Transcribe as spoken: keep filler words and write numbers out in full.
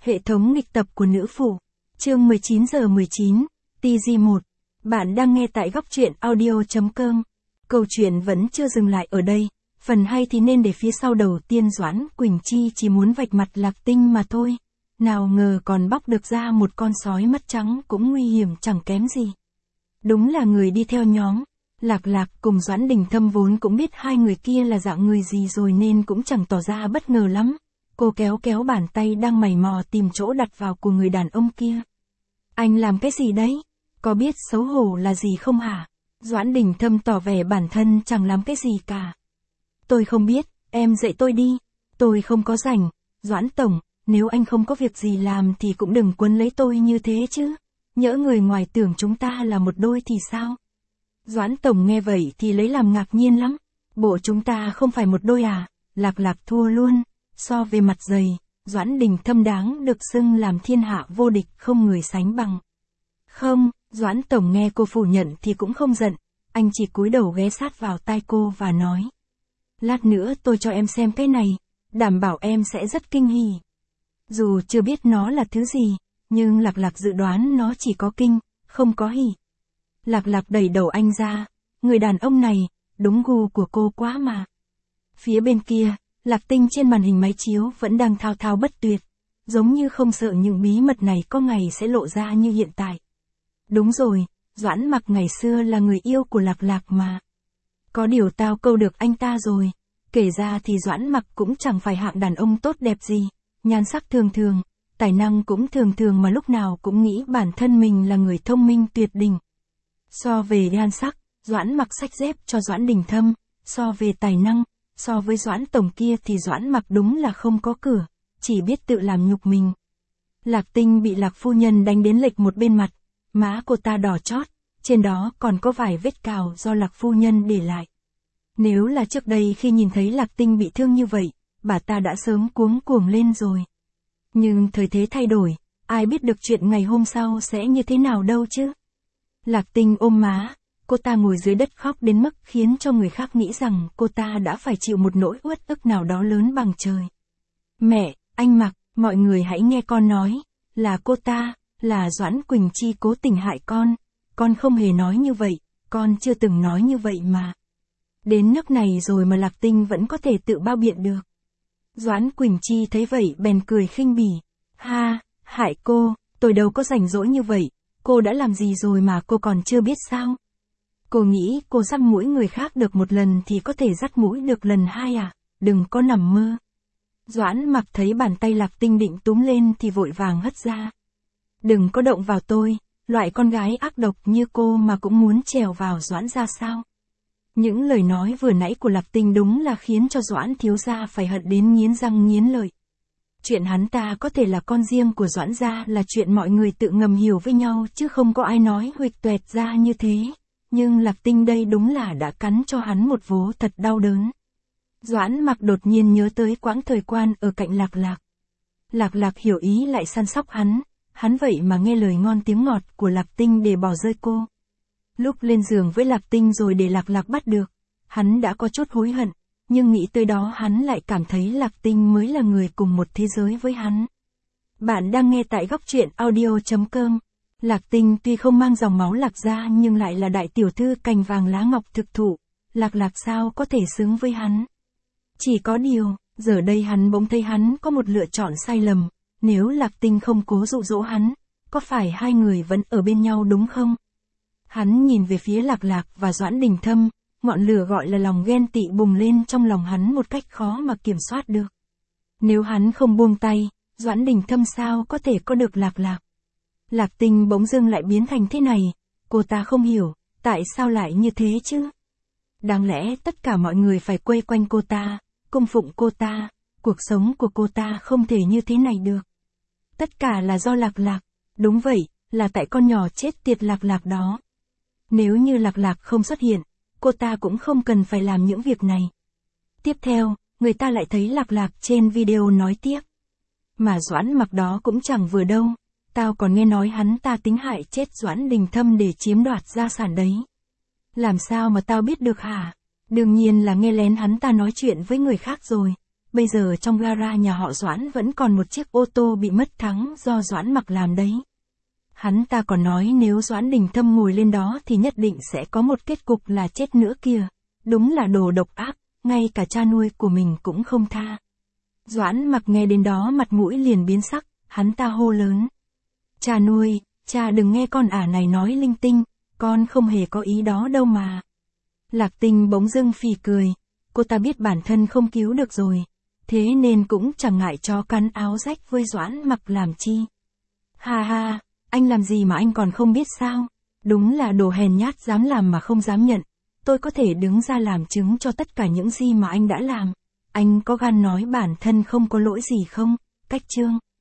Hệ thống nghịch tập của nữ phụ. Chương mười chín giờ mười chín, tê giê một. Bạn đang nghe tại góc truyện audio chấm com. Câu chuyện vẫn chưa dừng lại ở đây. Phần hay thì nên để phía sau. Đầu tiên Doãn Quỳnh Chi chỉ muốn vạch mặt Lạc Tinh mà thôi. Nào ngờ còn bóc được ra một con sói mắt trắng cũng nguy hiểm chẳng kém gì. Đúng là người đi theo nhóm. Lạc Lạc cùng Doãn Đình Thâm vốn cũng biết hai người kia là dạng người gì rồi nên cũng chẳng tỏ ra bất ngờ lắm. Cô kéo kéo bàn tay đang mày mò tìm chỗ đặt vào của người đàn ông kia. Anh làm cái gì đấy? Có biết xấu hổ là gì không hả? Doãn Đình Thâm tỏ vẻ bản thân chẳng làm cái gì cả. Tôi không biết, em dạy tôi đi. Tôi không có rảnh. Doãn Tổng, nếu anh không có việc gì làm thì cũng đừng quấn lấy tôi như thế chứ. Nhỡ người ngoài tưởng chúng ta là một đôi thì sao? Doãn Tổng nghe vậy thì lấy làm ngạc nhiên lắm. Bộ chúng ta không phải một đôi à? Lạc Lạc thua luôn. So về mặt dày, Doãn Đình Thâm đáng được xưng làm thiên hạ vô địch không người sánh bằng. Không, Doãn Tổng nghe cô phủ nhận thì cũng không giận. Anh chỉ cúi đầu ghé sát vào tai cô và nói. Lát nữa tôi cho em xem cái này, đảm bảo em sẽ rất kinh hỉ. Dù chưa biết nó là thứ gì, nhưng Lạc Lạc dự đoán nó chỉ có kinh, không có hỉ. Lạc Lạc đẩy đầu anh ra. Người đàn ông này, đúng gu của cô quá mà. Phía bên kia, Lạc Tinh trên màn hình máy chiếu vẫn đang thao thao bất tuyệt. Giống như không sợ những bí mật này có ngày sẽ lộ ra như hiện tại. Đúng rồi, Doãn Mặc ngày xưa là người yêu của Lạc Lạc mà. Có điều tao câu được anh ta rồi. Kể ra thì Doãn Mặc cũng chẳng phải hạng đàn ông tốt đẹp gì. Nhan sắc thường thường, tài năng cũng thường thường mà lúc nào cũng nghĩ bản thân mình là người thông minh tuyệt đỉnh. So về nhan sắc, Doãn Mặc xách dép cho Doãn Đình Thâm. So về tài năng, so với Doãn Tổng kia thì Doãn Mặc đúng là không có cửa, chỉ biết tự làm nhục mình. Lạc Tinh bị Lạc phu nhân đánh đến lệch một bên mặt, má cô ta đỏ chót, trên đó còn có vài vết cào do Lạc phu nhân để lại. Nếu là trước đây khi nhìn thấy Lạc Tinh bị thương như vậy, bà ta đã sớm cuống cuồng lên rồi. Nhưng thời thế thay đổi, ai biết được chuyện ngày hôm sau sẽ như thế nào đâu chứ. Lạc Tinh ôm má, cô ta ngồi dưới đất khóc đến mức khiến cho người khác nghĩ rằng cô ta đã phải chịu một nỗi uất ức nào đó lớn bằng trời. Mẹ, anh Mặc, mọi người hãy nghe con nói, là cô ta, là Doãn Quỳnh Chi cố tình hại con, con không hề nói như vậy, con chưa từng nói như vậy mà. Đến nước này rồi mà Lạc Tinh vẫn có thể tự bao biện được. Doãn Quỳnh Chi thấy vậy bèn cười khinh bỉ. Ha, hại cô, tôi đâu có rảnh rỗi như vậy, cô đã làm gì rồi mà cô còn chưa biết sao? Cô nghĩ cô dắt mũi người khác được một lần thì có thể dắt mũi được lần hai à? Đừng có nằm mơ. Doãn Mặc thấy bàn tay Lạc Tinh định túm lên thì vội vàng hất ra. Đừng có động vào tôi, loại con gái ác độc như cô mà cũng muốn trèo vào Doãn ra sao? Những lời nói vừa nãy của Lạc Tinh đúng là khiến cho Doãn thiếu gia phải hận đến nghiến răng nghiến lợi. Chuyện hắn ta có thể là con riêng của Doãn gia là chuyện mọi người tự ngầm hiểu với nhau chứ không có ai nói huỵch toẹt ra như thế. Nhưng Lạc Tinh đây đúng là đã cắn cho hắn một vố thật đau đớn. Doãn Mặc đột nhiên nhớ tới quãng thời quan ở cạnh Lạc Lạc. Lạc Lạc hiểu ý lại săn sóc hắn, hắn vậy mà nghe lời ngon tiếng ngọt của Lạc Tinh để bỏ rơi cô. Lúc lên giường với Lạc Tinh rồi để Lạc Lạc bắt được, hắn đã có chút hối hận, nhưng nghĩ tới đó hắn lại cảm thấy Lạc Tinh mới là người cùng một thế giới với hắn. Bạn đang nghe tại góc truyện audio chấm com. Lạc Tinh tuy không mang dòng máu Lạc gia nhưng lại là đại tiểu thư cành vàng lá ngọc thực thụ, Lạc Lạc sao có thể xứng với hắn. Chỉ có điều, giờ đây hắn bỗng thấy hắn có một lựa chọn sai lầm, nếu Lạc Tinh không cố dụ dỗ hắn, có phải hai người vẫn ở bên nhau đúng không? Hắn nhìn về phía Lạc Lạc và Doãn Đình Thâm, ngọn lửa gọi là lòng ghen tị bùng lên trong lòng hắn một cách khó mà kiểm soát được. Nếu hắn không buông tay, Doãn Đình Thâm sao có thể có được Lạc Lạc? Lạc Tinh bỗng dưng lại biến thành thế này, cô ta không hiểu, tại sao lại như thế chứ? Đáng lẽ tất cả mọi người phải quây quanh cô ta, cung phụng cô ta, cuộc sống của cô ta không thể như thế này được. Tất cả là do Lạc Lạc, đúng vậy, là tại con nhỏ chết tiệt Lạc Lạc đó. Nếu như Lạc Lạc không xuất hiện, cô ta cũng không cần phải làm những việc này. Tiếp theo, người ta lại thấy Lạc Lạc trên video nói tiếp. Mà Doãn Mặc đó cũng chẳng vừa đâu, tao còn nghe nói hắn ta tính hại chết Doãn Đình Thâm để chiếm đoạt gia sản đấy. Làm sao mà tao biết được hả? Đương nhiên là nghe lén hắn ta nói chuyện với người khác rồi. bây giờ trong gara nhà họ Doãn vẫn còn một chiếc ô tô bị mất thắng do Doãn Mặc làm đấy. Hắn ta còn nói nếu Doãn Đình Thâm ngồi lên đó thì nhất định sẽ có một kết cục là chết nữa kìa. Đúng là đồ độc ác, ngay cả cha nuôi của mình cũng không tha. Doãn Mặc nghe đến đó mặt mũi liền biến sắc, hắn ta hô lớn. Cha nuôi, cha đừng nghe con ả này nói linh tinh, con không hề có ý đó đâu mà. Lạc Tinh bỗng dưng phì cười, cô ta biết bản thân không cứu được rồi, thế nên cũng chẳng ngại cho cắn áo rách với Doãn Mặc làm chi. Ha ha, anh làm gì mà anh còn không biết sao? Đúng là đồ hèn nhát dám làm mà không dám nhận. Tôi có thể đứng ra làm chứng cho tất cả những gì mà anh đã làm. Anh có gan nói bản thân không có lỗi gì không? Cách chương